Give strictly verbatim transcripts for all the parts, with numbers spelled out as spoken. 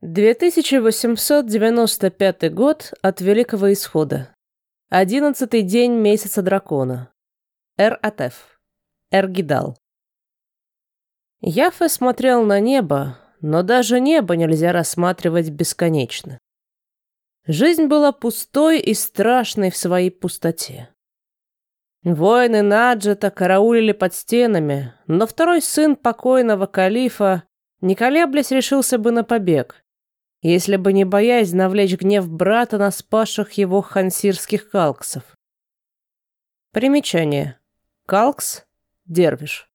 две тысячи восемьсот девяносто пятый год от Великого Исхода. Одиннадцатый день месяца дракона. Эр-Атеф. Эр-Гидал. Яфе смотрел на небо, но даже небо нельзя рассматривать бесконечно. Жизнь была пустой и страшной в своей пустоте. Воины Наджета караулили под стенами, но второй сын покойного калифа, не колеблясь, решился бы на побег, если бы не боясь навлечь гнев брата на спасших его хансирских калксов. Примечание. Калкс – дервиш.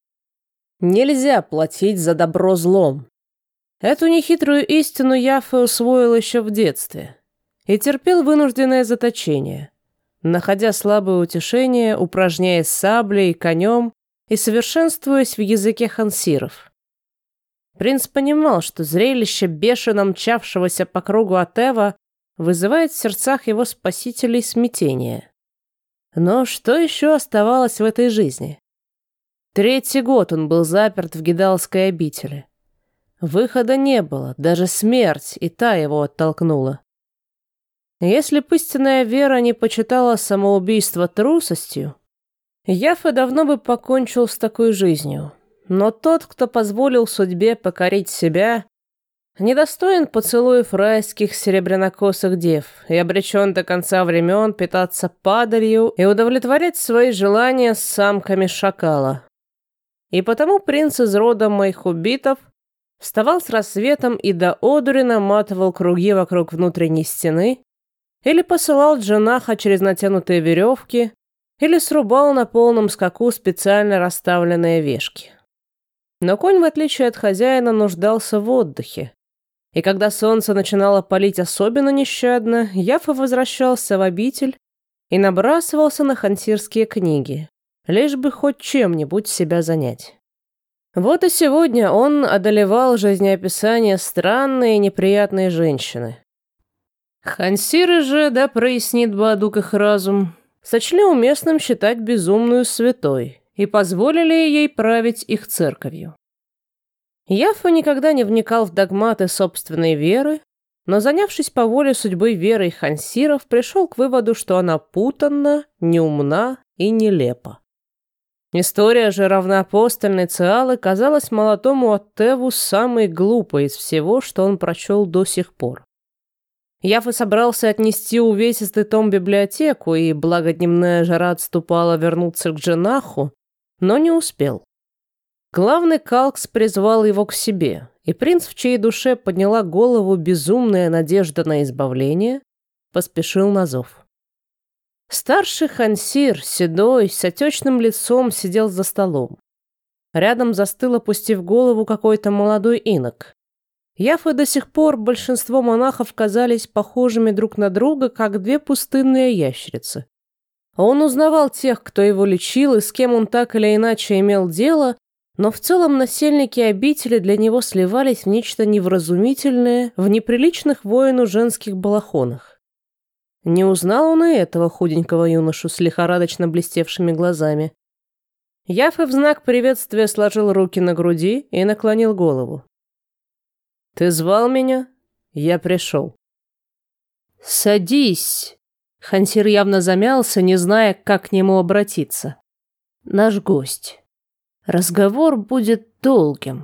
Нельзя платить за добро злом. Эту нехитрую истину Яфе усвоил еще в детстве и терпел вынужденное заточение, находя слабое утешение, упражняясь саблей, конем и совершенствуясь в языке хансиров. Принц понимал, что зрелище бешено мчавшегося по кругу Атева вызывает в сердцах его спасителей смятение. Но что еще оставалось в этой жизни? Третий год он был заперт в Гидалской обители. Выхода не было, даже смерть, и та его оттолкнула. Если б истинная вера не почитала самоубийство трусостью, Яфе давно бы покончил с такой жизнью. Но тот, кто позволил судьбе покорить себя, недостоин поцелуев райских серебрянокосых дев и обречен до конца времен питаться падалью и удовлетворять свои желания с самками шакала. И потому принц из рода Майхубитов вставал с рассветом и до одури наматывал круги вокруг внутренней стены или посылал джанаха через натянутые веревки или срубал на полном скаку специально расставленные вешки. Но конь, в отличие от хозяина, нуждался в отдыхе. И когда солнце начинало палить особенно нещадно, Яфе возвращался в обитель и набрасывался на хансирские книги, лишь бы хоть чем-нибудь себя занять. Вот и сегодня он одолевал жизнеописание странной и неприятной женщины. Хансиры же, да прояснит Баадук их разум, сочли уместным считать безумную святой и позволили ей править их церковью. Яфе никогда не вникал в догматы собственной веры, но, занявшись по воле судьбы верой хансиров, пришел к выводу, что она путанна, неумна и нелепа. История же равноапостольной Циалы казалась молодому Атеву самой глупой из всего, что он прочел до сих пор. Яфе собрался отнести увесистый том в библиотеку, и, благо дневная жара отступала, вернуться к джанаху, но не успел. Главный Калкс призвал его к себе, и принц, в чьей душе подняла голову безумная надежда на избавление, поспешил на зов. Старший хансир, седой, с отечным лицом, сидел за столом. Рядом застыл, опустив голову, какой-то молодой инок. Яфе до сих пор большинство монахов казались похожими друг на друга, как две пустынные ящерицы. Он узнавал тех, кто его лечил и с кем он так или иначе имел дело, но в целом насельники обители для него сливались в нечто невразумительное в неприличных воину женских балахонах. Не узнал он и этого худенького юношу с лихорадочно блестевшими глазами. Яфе в знак приветствия сложил руки на груди и наклонил голову. «Ты звал меня? Я пришел». «Садись!» Хансир явно замялся, не зная, как к нему обратиться. «Наш гость. Разговор будет долгим».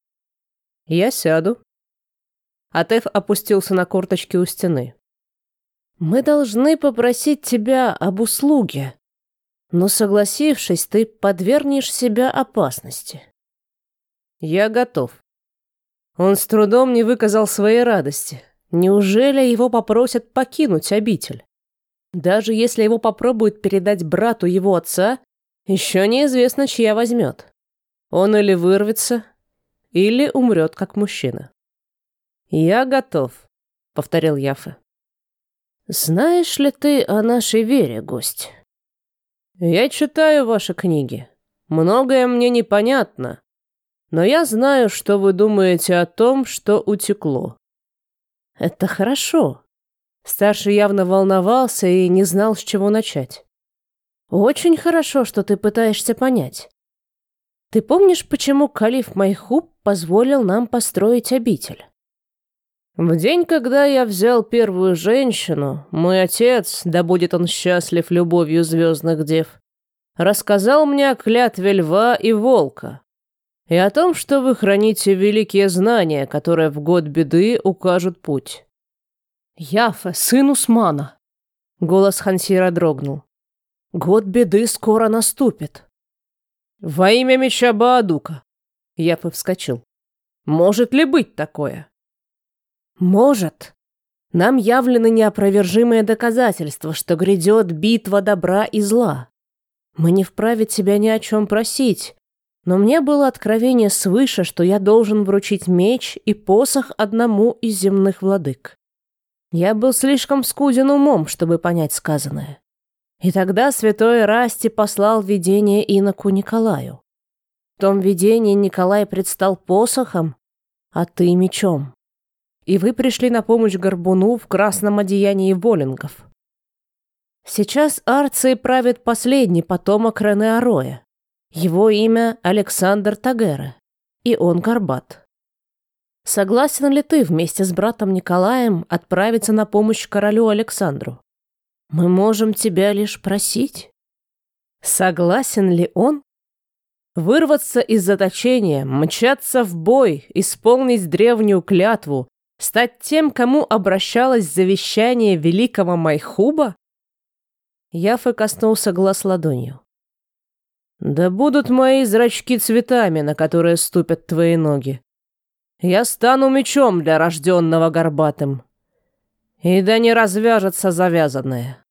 «Я сяду». Атеф опустился на корточки у стены. «Мы должны попросить тебя об услуге, но, согласившись, ты подвергнешь себя опасности». «Я готов». Он с трудом не выказал своей радости. Неужели его попросят покинуть обитель? Даже если его попробуют передать брату его отца, еще неизвестно, чья возьмет. Он или вырвется, или умрет как мужчина. «Я готов», — повторил Яфе. «Знаешь ли ты о нашей вере, гость?» «Я читаю ваши книги. Многое мне непонятно, но я знаю, что вы думаете о том, что утекло». «Это хорошо». Старший явно волновался и не знал, с чего начать. «Очень хорошо, что ты пытаешься понять. Ты помнишь, почему калиф Майхуб позволил нам построить обитель?» В день, когда я взял первую женщину, мой отец, да будет он счастлив любовью звездных дев, рассказал мне о клятве льва и волка и о том, что вы храните великие знания, которые в год беды укажут путь. Яфе, сын Усмана. Голос Хансира дрогнул. Год беды скоро наступит. Во имя меча Баадука. Яфе вскочил. Может ли быть такое? Может. Нам явлены неопровержимые доказательства, что грядет битва добра и зла. Мы не вправе тебя ни о чем просить, но мне было откровение свыше, что я должен вручить меч и посох одному из земных владык. Я был слишком скуден умом, чтобы понять сказанное. И тогда святой Расти послал видение иноку Николаю. В том видении Николай предстал посохом, а ты мечом. И вы пришли на помощь горбуну в красном одеянии волингов. Сейчас Арцией правит последний потомок Рене Ароя. Его имя Александр Тагера, и он горбат. Согласен ли ты вместе с братом Николаем отправиться на помощь королю Александру? Мы можем тебя лишь просить. Согласен ли он? Вырваться из заточения, мчаться в бой, исполнить древнюю клятву, стать тем, кому обращалось завещание великого Майхуба? Яфе коснулся глаз ладонью. Да будут мои зрачки цветами, на которые ступят твои ноги. Я стану мечом для рожденного горбатым. И да не развяжется завязанное.